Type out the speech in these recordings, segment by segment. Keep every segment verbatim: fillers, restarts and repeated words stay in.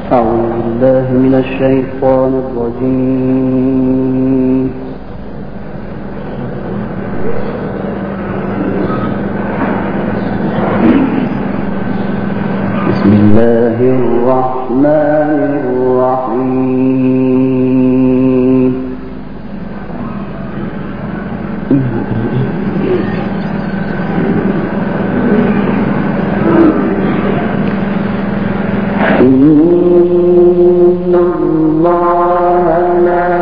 أعوذ بالله من الشيطان الرجيم. بسم الله الرحمن الرحيم. إن الله لا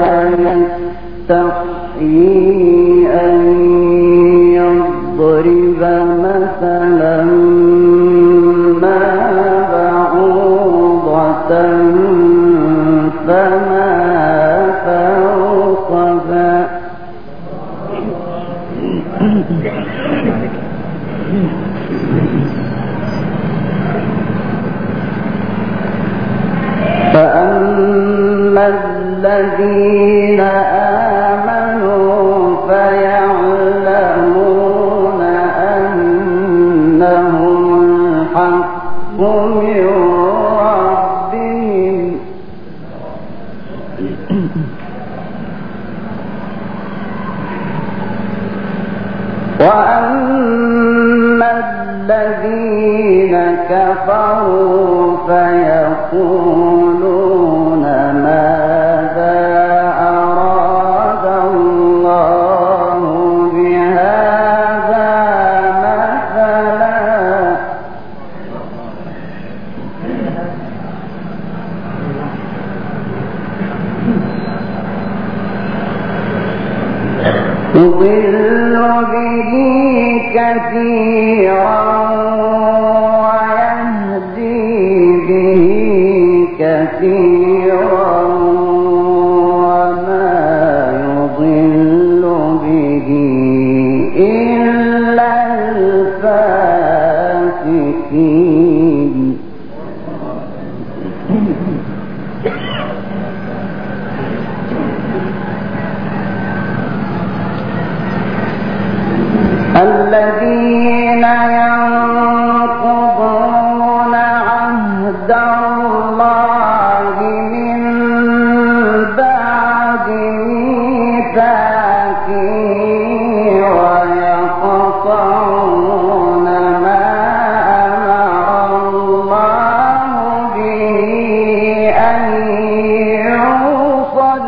يستحيي أن يضرب مثلا ما بعوضة فما فوقها فأما الذين آمنوا فيعلمون أنه الحق من ربهم وأما الذين كفروا فيقولون ماذا أراد الله بهذا مثلا يضل به كثيرا ويهدي به كثيرا وما يضل به إلا الفاسقين. الذين ينقضون عهد الله من بعد ميثاقه ويقطعون ما أمر الله به أن يوصل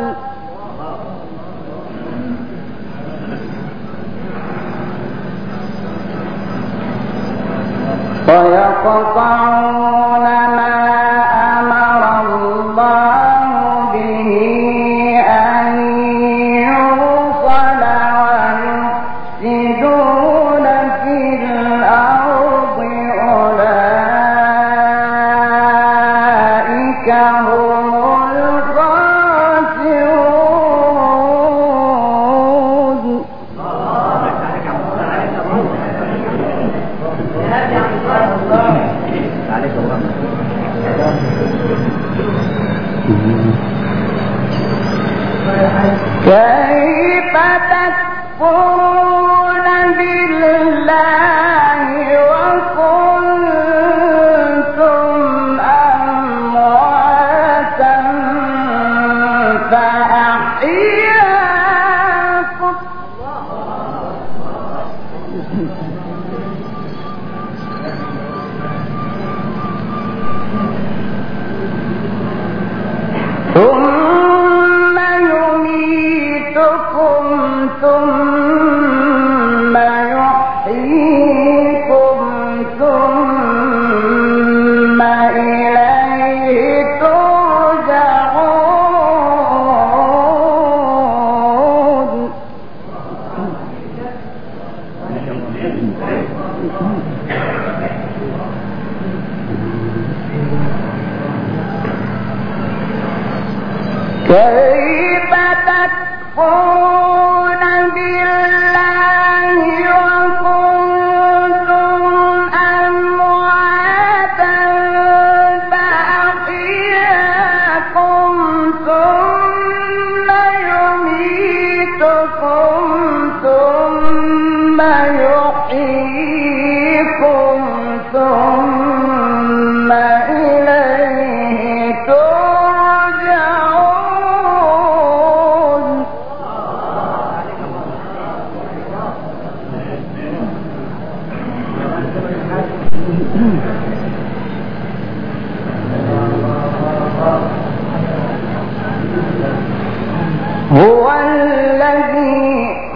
ويقطعون ما أمر الله به أن يوصل ويفسدون في الأرض أولئك هم الخاسرون. كيف تكفرون بالله وكنتم أمواتا فأحياكم ثم يميتكم ثم يحييكم ثم إليه ترجعون. كيف تكفرون بالله وكنتم أمواتا فأحياكم ثم يميتكم ثم يحييكم ثم إليه ترجعون.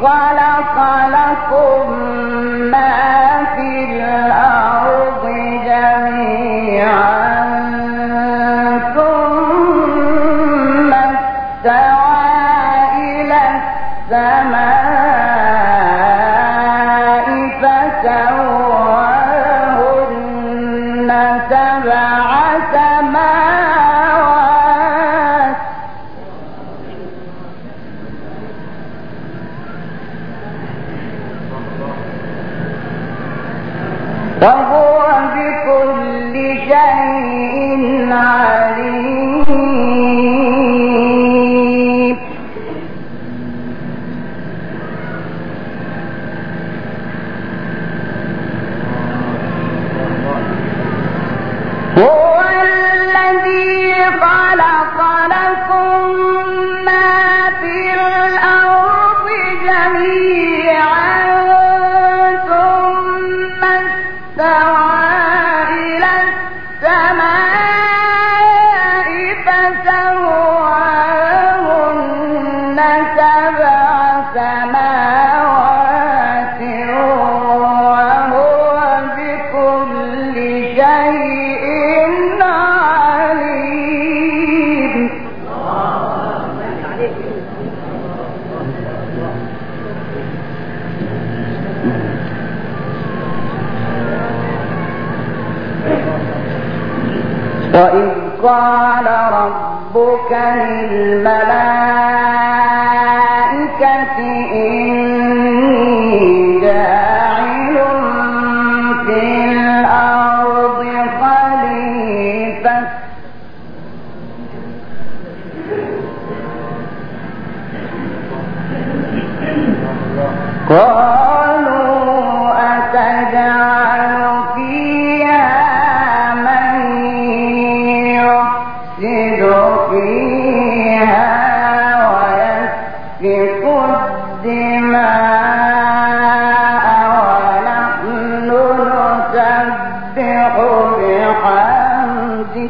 خلق لكم ما في الأرض جميعا ثم استوى إلى السماء فسواهن سبع سماوات وهو بكل شيء عليم. هو الذي خلق لكم ما في الأرض جميعا ثم استوى إلى السماء فسواهن سبع سماوات وهو بكل شيء عليم. وإذ قال ربك للملائكة إني جاعل في الأرض خليفة قالوا أتجعل فيها من يفسد فيها ويسفك الدماء ونحن نسبح بحمدك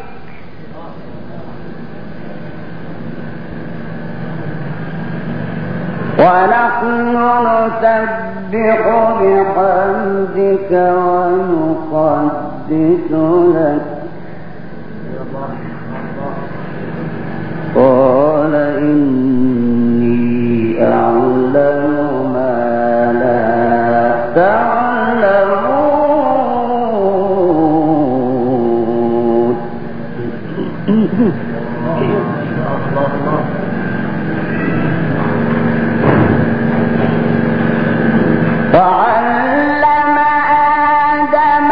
ونحن نسبح بحمدك ونقدس لك قال إني أعلم ما لا تعلمون. وعلم آدم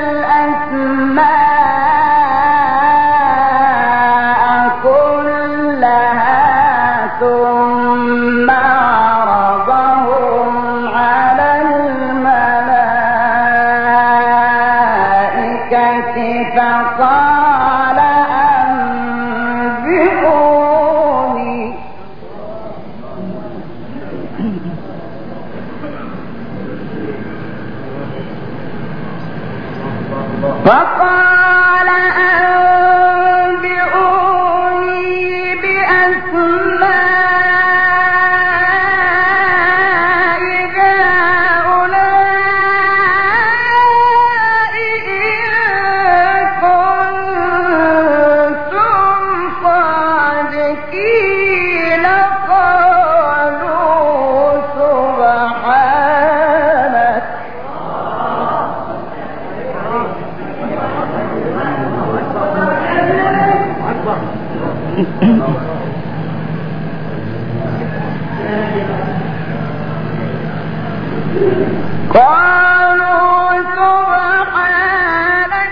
الأسماء كلها ثم عرضهم على الملائكة فقال أنبئوني فقال أنبئوني بأسماء هؤلاء إن كنتم صادقين قالوا سبحانك قالوا سبحانك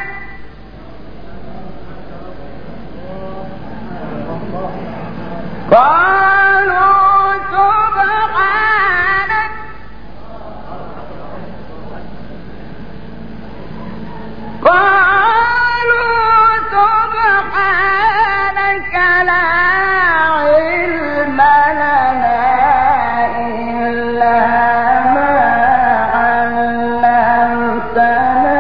قالوا سبحانك قالوا سبحانك لا علم لنا إلا ما علمتنا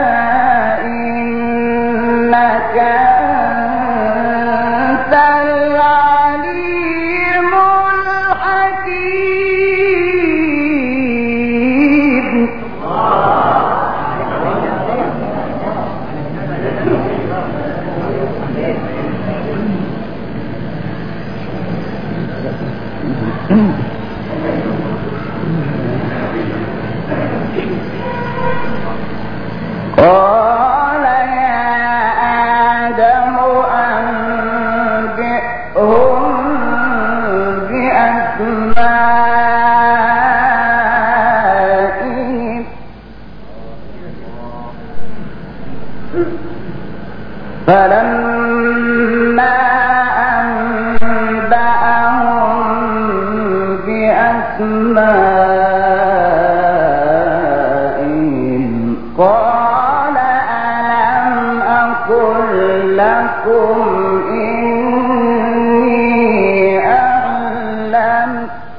إنك أنت العليم قال يا آدم أنبئهم بأسمائهم فلما أنبأهم بأسمائهم قال ألم أقل لكم إني أعلم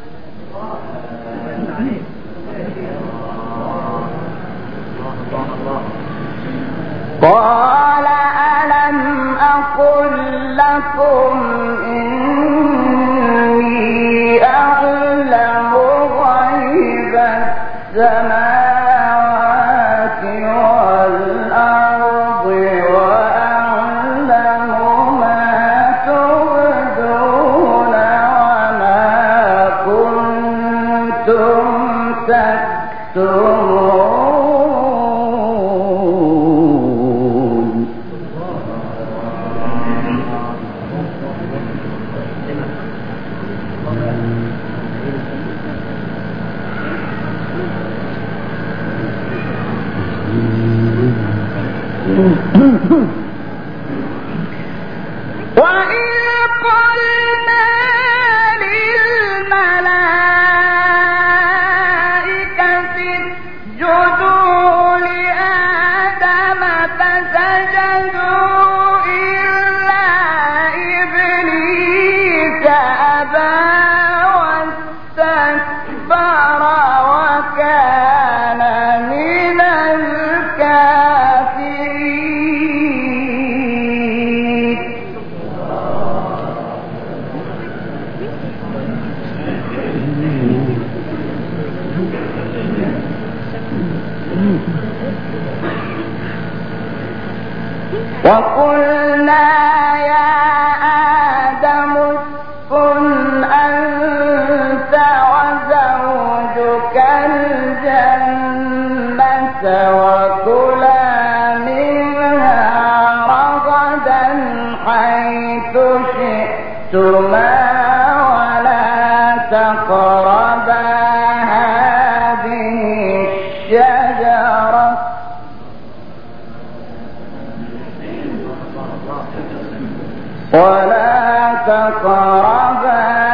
قال ألم أقل لكم إني أعلم غيب السماوات والأرض وأعلم ما تبدون وما كنتم تكتمون. وإذ قلنا للملائكة اسجدوا لآدم فسجدوا إلا إبليس أبى واستكبر وكان من الكافرين. وقلنا يا آدم اسكن أنت وزوجك الجنة وكلا منها رغدا حيث شئتما ولا تقربا هذه الشجرة ولا تقربا